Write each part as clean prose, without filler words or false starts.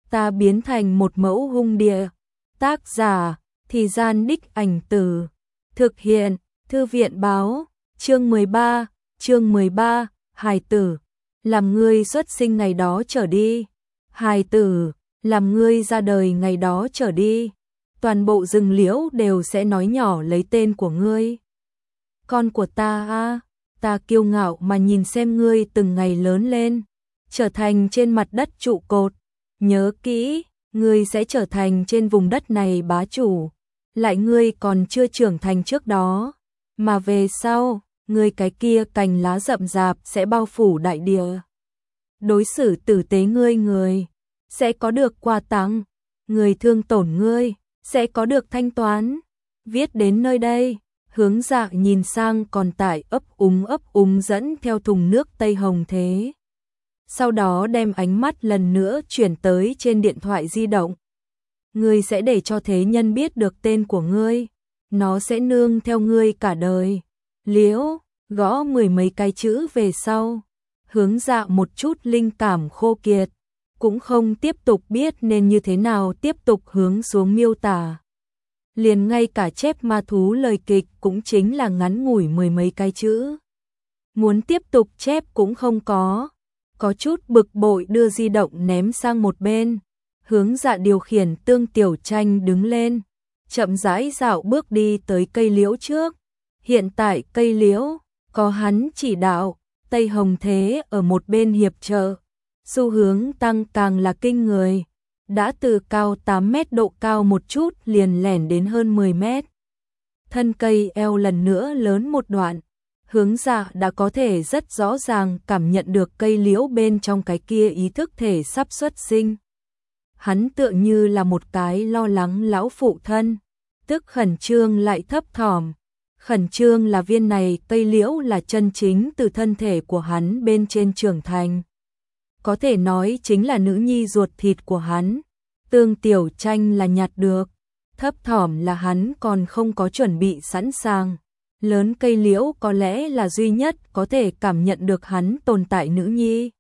ta biến thành một mẫu hung địa. Tác giả, Thì Gian Đích Ảnh Tử. Thực hiện, Thư viện báo, chương 13, hài tử, làm ngươi xuất sinh ngày đó trở đi. Hài tử, làm ngươi ra đời ngày đó trở đi. Toàn bộ rừng liễu đều sẽ nói nhỏ lấy tên của ngươi. Con của ta a, ta kiêu ngạo mà nhìn xem ngươi từng ngày lớn lên, trở thành trên mặt đất trụ cột. Nhớ kỹ, ngươi sẽ trở thành trên vùng đất này bá chủ. Lại ngươi còn chưa trưởng thành trước đó, mà về sau, ngươi cái kia cành lá rậm rạp sẽ bao phủ đại địa. Đối xử tử tế người sẽ có được quà tặng, người thương tổn ngươi sẽ có được thanh toán. Viết đến nơi đây, Hướng Dạ nhìn sang còn tại ấp úng dẫn theo thùng nước Tây Hồng Thế. Sau đó đem ánh mắt lần nữa chuyển tới trên điện thoại di động. Ngươi sẽ để cho thế nhân biết được tên của ngươi, nó sẽ nương theo ngươi cả đời. Liễu, gõ 10 mấy cái chữ về sau. Hướng Dạ một chút linh cảm khô kiệt, cũng không tiếp tục biết nên như thế nào tiếp tục hướng xuống miêu tả. Liền ngay cả chép ma thú lời kịch cũng chính là ngắn ngủi 10 mấy cái chữ. Muốn tiếp tục chép cũng không có chút bực bội đưa di động ném sang một bên. Hướng Dạ điều khiển Tương Tiểu Tranh đứng lên, chậm rãi dạo bước đi tới cây liễu trước. Hiện tại cây liễu có hắn chỉ đạo, Tây Hồng Thế ở một bên hiệp trợ, xu hướng tăng càng là kinh người, đã từ cao 8 mét độ cao một chút liền lẻn đến hơn 10 mét. Thân cây eo lần nữa lớn một đoạn, Hướng Dạ đã có thể rất rõ ràng cảm nhận được cây liễu bên trong cái kia ý thức thể sắp xuất sinh. Hắn tựa như là một cái lo lắng lão phụ thân, tức khẩn trương lại thấp thỏm. Khẩn trương là viên này cây liễu là chân chính từ thân thể của hắn bên trên trưởng thành. Có thể nói chính là nữ nhi ruột thịt của hắn. Tương Tiểu Tranh là nhặt được, thấp thỏm là hắn còn không có chuẩn bị sẵn sàng. Lớn cây liễu có lẽ là duy nhất có thể cảm nhận được hắn tồn tại nữ nhi.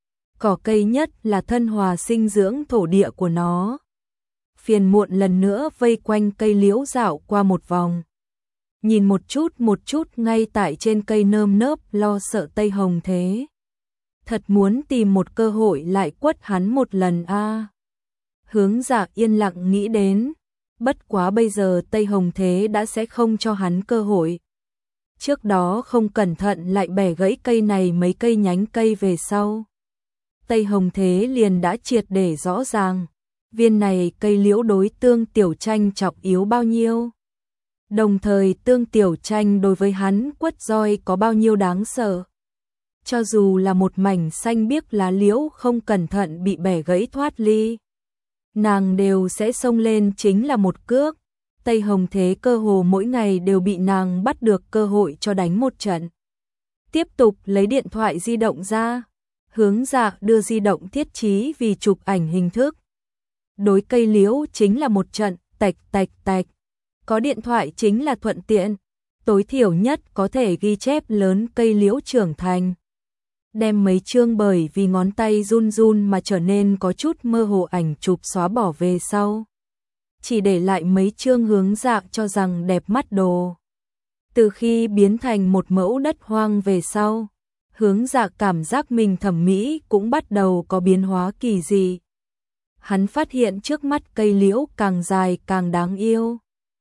Cỏ cây nhất là thân hòa sinh dưỡng thổ địa của nó. Phiền muộn lần nữa vây quanh cây liễu dạo qua một vòng. Nhìn một chút ngay tại trên cây nơm nớp lo sợ Tây Hồng Thế. Thật muốn tìm một cơ hội lại quất hắn một lần a. Hướng Dạ yên lặng nghĩ đến, bất quá bây giờ Tây Hồng Thế đã sẽ không cho hắn cơ hội. Trước đó không cẩn thận lại bẻ gãy cây này mấy cây nhánh cây về sau. Tây Hồng Thế liền đã triệt để rõ ràng, viên này cây liễu đối Tương Tiểu Tranh trọng yếu bao nhiêu. Đồng thời Tương Tiểu Tranh đối với hắn quất roi có bao nhiêu đáng sợ. Cho dù là một mảnh xanh biếc lá liễu không cẩn thận bị bẻ gãy thoát ly, nàng đều sẽ xông lên chính là một cước. Tây Hồng Thế cơ hồ mỗi ngày đều bị nàng bắt được cơ hội cho đánh một trận. Tiếp tục lấy điện thoại di động ra, Hướng Dạ đưa di động thiết trí vì chụp ảnh hình thức. Đối cây liễu chính là một trận tạch. Có điện thoại chính là thuận tiện, tối thiểu nhất có thể ghi chép lớn cây liễu trưởng thành. Đem mấy chương bởi vì ngón tay run mà trở nên có chút mơ hồ ảnh chụp xóa bỏ về sau. Chỉ để lại mấy chương Hướng Dạ cho rằng đẹp mắt đồ. Từ khi biến thành một mẫu đất hoang về sau, Hướng Dạ cảm giác mình thẩm mỹ cũng bắt đầu có biến hóa kỳ dị. Hắn phát hiện trước mắt cây liễu càng dài càng đáng yêu.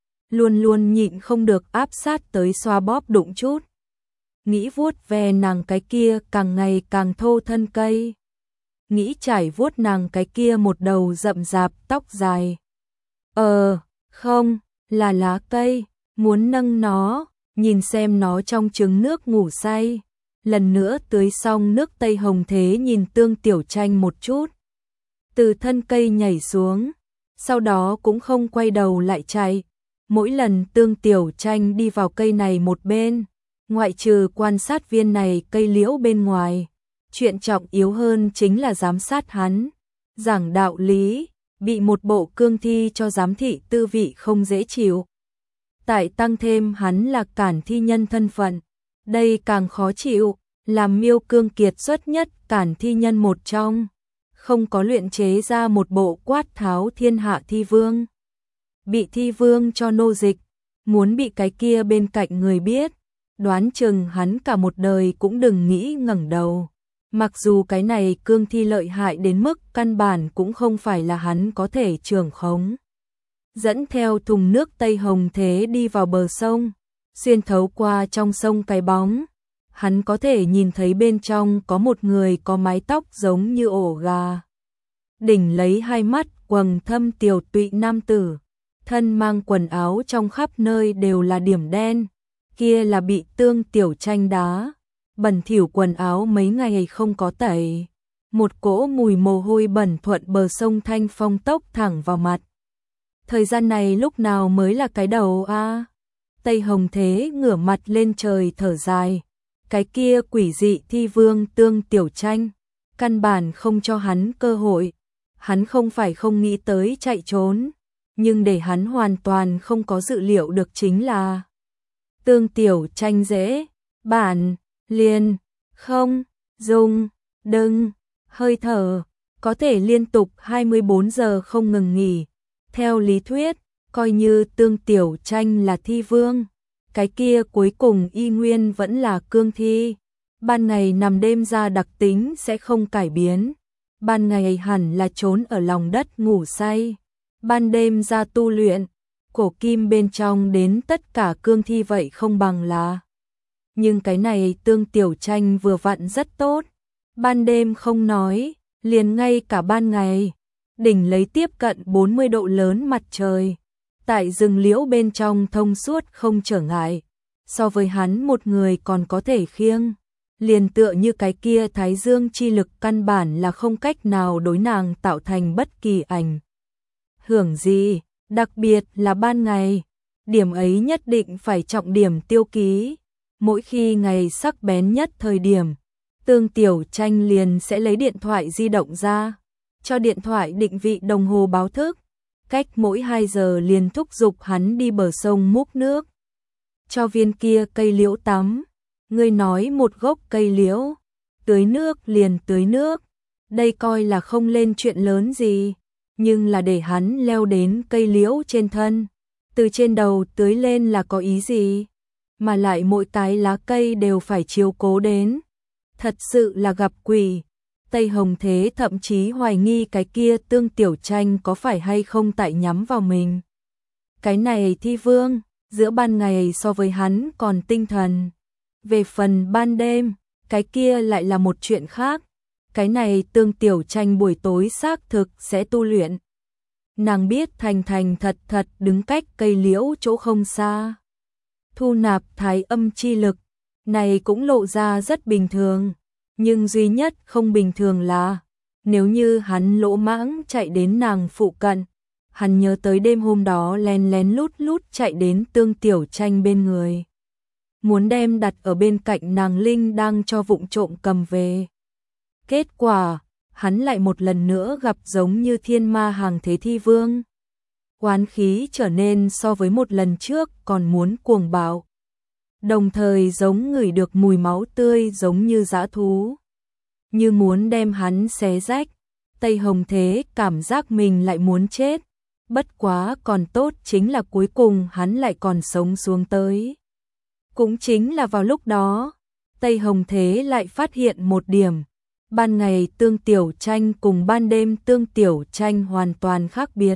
Luôn nhịn không được áp sát tới xoa bóp đụng chút. Nghĩ vuốt ve nàng cái kia càng ngày càng thô thân cây. Nghĩ chải vuốt nàng cái kia một đầu rậm rạp tóc dài. Không, là lá cây, muốn nâng nó, nhìn xem nó trong trứng nước ngủ say. Lần nữa tưới xong nước Tây Hồng Thế nhìn Tương Tiểu Tranh một chút. Từ thân cây nhảy xuống, sau đó cũng không quay đầu lại chạy. Mỗi lần Tương Tiểu Tranh đi vào cây này một bên, ngoại trừ quan sát viên này cây liễu bên ngoài, chuyện trọng yếu hơn chính là giám sát hắn, giảng đạo lý, bị một bộ cương thi cho giám thị tư vị không dễ chịu. Tại tăng thêm hắn là cản thi nhân thân phận, đây càng khó chịu, làm Miêu Cương kiệt xuất nhất cản thi nhân một trong. không có luyện chế ra một bộ quát tháo thiên hạ thi vương. Bị thi vương cho nô dịch, muốn bị cái kia bên cạnh người biết, đoán chừng hắn cả một đời cũng đừng nghĩ ngẩng đầu. Mặc dù cái này cương thi lợi hại đến mức căn bản cũng không phải là hắn có thể trưởng khống. Dẫn theo thùng nước Tây Hồng Thế đi vào bờ sông, xuyên thấu qua trong sông cái bóng. Hắn có thể nhìn thấy bên trong có một người có mái tóc giống như ổ gà. Đỉnh lấy hai mắt quầng thâm tiều tụy nam tử, thân mang quần áo trong khắp nơi đều là điểm đen, kia là bị Tương Tiểu Tranh đá, bẩn thỉu quần áo mấy ngày không có tẩy. Một cỗ mùi mồ hôi bẩn thuận bờ sông thanh phong tốc thẳng vào mặt. Thời gian này lúc nào mới là cái đầu a? Tây Hồng Thế ngửa mặt lên trời thở dài. Cái kia quỷ dị thi vương Tương Tiểu Tranh, căn bản không cho hắn cơ hội. Hắn không phải không nghĩ tới chạy trốn, nhưng để hắn hoàn toàn không có dự liệu được chính là Tương Tiểu Tranh dễ, bản, liền, không, dùng, đừng, hơi thở, có thể liên tục 24 giờ không ngừng nghỉ. Theo lý thuyết, coi như Tương Tiểu Tranh là thi vương, cái kia cuối cùng y nguyên vẫn là cương thi. Ban ngày nằm đêm ra đặc tính sẽ không cải biến. Ban ngày hẳn là trốn ở lòng đất ngủ say. Ban đêm ra tu luyện, cổ kim bên trong đến tất cả cương thi vậy không bằng là. Nhưng cái này Tương Tiểu Tranh vừa vặn rất tốt. Ban đêm không nói, liền ngay cả ban ngày. Đỉnh lấy tiếp cận 40 độ lớn mặt trời. Tại rừng liễu bên trong thông suốt không trở ngại. So với hắn một người còn có thể khiêng. Liền tựa như cái kia thái dương chi lực căn bản là không cách nào đối nàng tạo thành bất kỳ ảnh hưởng gì, đặc biệt là ban ngày. Điểm ấy nhất định phải trọng điểm tiêu ký. Mỗi khi ngày sắc bén nhất thời điểm, Tương Tiểu Tranh liền sẽ lấy điện thoại di động ra, cho điện thoại định vị đồng hồ báo thức. Cách mỗi 2 giờ liền thúc giục hắn đi bờ sông múc nước. Cho viên kia cây liễu tắm. Ngươi nói một gốc cây liễu, tưới nước liền tưới nước. Đây coi là không lên chuyện lớn gì. Nhưng là để hắn leo đến cây liễu trên thân. Từ trên đầu tưới lên là có ý gì? Mà lại mỗi cái lá cây đều phải chiếu cố đến. Thật sự là gặp quỷ. Tây Hồng Thế thậm chí hoài nghi cái kia Tương Tiểu Tranh có phải hay không tại nhắm vào mình. Cái này thi vương, giữa ban ngày so với hắn còn tinh thần. Về phần ban đêm, cái kia lại là một chuyện khác. Cái này Tương Tiểu Tranh buổi tối xác thực sẽ tu luyện. Nàng biết thành thành thật thật đứng cách cây liễu chỗ không xa. Thu nạp thái âm chi lực, này cũng lộ ra rất bình thường. Nhưng duy nhất không bình thường là, nếu như hắn lỗ mãng chạy đến nàng phụ cận, hắn nhớ tới đêm hôm đó lén lén lút lút chạy đến Tương Tiểu Tranh bên người. Muốn đem đặt ở bên cạnh nàng linh đang cho vụng trộm cầm về. Kết quả, hắn lại một lần nữa gặp giống như thiên ma hàng thế thi vương. Oán khí trở nên so với một lần trước còn muốn cuồng bạo. Đồng thời giống ngửi được mùi máu tươi giống như dã thú. Như muốn đem hắn xé rách. Tây Hồng Thế cảm giác mình lại muốn chết. Bất quá còn tốt chính là cuối cùng hắn lại còn sống xuống tới. Cũng chính là vào lúc đó, Tây Hồng Thế lại phát hiện một điểm. Ban ngày Tương Tiểu Tranh cùng ban đêm Tương Tiểu Tranh hoàn toàn khác biệt.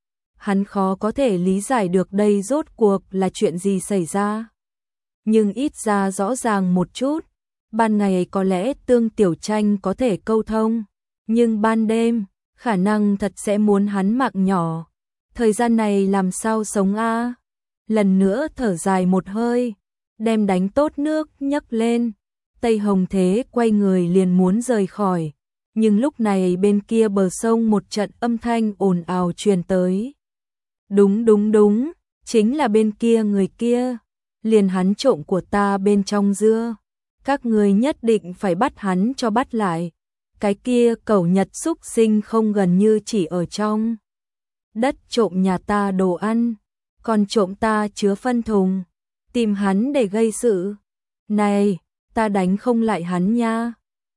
Hắn khó có thể lý giải được đây rốt cuộc là chuyện gì xảy ra. Nhưng ít ra rõ ràng một chút, ban ngày có lẽ Tương Tiểu Tranh có thể câu thông, nhưng ban đêm, khả năng thật sẽ muốn hắn mạng nhỏ. Thời gian này làm sao sống a? Lần nữa thở dài một hơi, đem đánh tốt nước nhấc lên. Tây Hồng Thế quay người liền muốn rời khỏi, nhưng lúc này bên kia bờ sông một trận âm thanh ồn ào truyền tới. Đúng đúng đúng, chính là bên kia người kia, liền hắn trộm của ta bên trong dưa. Các người nhất định phải bắt hắn cho bắt lại. Cái kia cẩu Nhật xúc sinh không gần như chỉ ở trong đất trộm nhà ta đồ ăn, còn trộm ta chứa phân thùng, tìm hắn để gây sự. Này, ta đánh không lại hắn nha.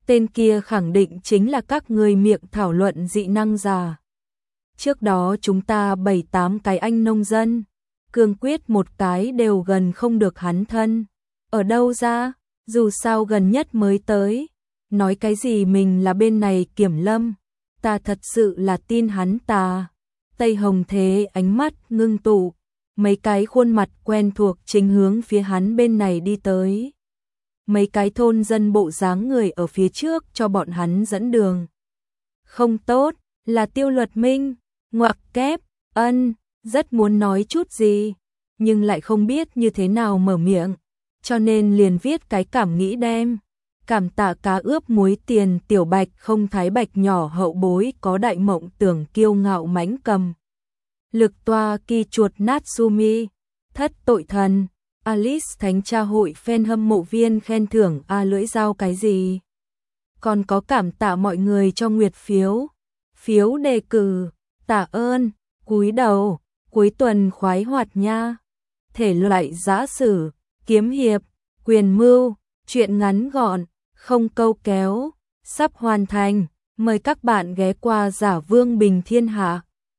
tên kia khẳng định chính là các người miệng thảo luận dị năng giả. Trước đó chúng ta 7-8 cái anh nông dân, cương quyết một cái đều gần không được hắn thân. Ở đâu ra, dù sao gần nhất mới tới, nói cái gì mình là bên này kiểm lâm, ta thật sự là tin hắn ta. Tây Hồng Thế ánh mắt ngưng tụ, mấy cái khuôn mặt quen thuộc chính hướng phía hắn bên này đi tới. Mấy cái thôn dân bộ dáng người ở phía trước cho bọn hắn dẫn đường. Không tốt, là Tiêu Luật Minh, ngoặc kép, rất muốn nói chút gì, nhưng lại không biết như thế nào mở miệng, cho nên liền viết cái cảm nghĩ đem. Cảm tạ cá ướp muối tiền Tiểu Bạch không thái bạch nhỏ hậu bối có đại mộng tưởng kiêu ngạo mãnh cầm. Lực toa kỳ chuột Natsumi, thất tội thần, Alice Thánh Cha hội fan hâm mộ viên khen thưởng lưỡi dao cái gì. Còn có cảm tạ mọi người cho nguyệt phiếu đề cử, tạ ơn, cúi đầu, cuối tuần khoái hoạt nha. Thể loại giã sử, kiếm hiệp, quyền mưu, truyện ngắn gọn, không câu kéo, sắp hoàn thành, mời các bạn ghé qua Giả Vương Bình Thiên Hạ.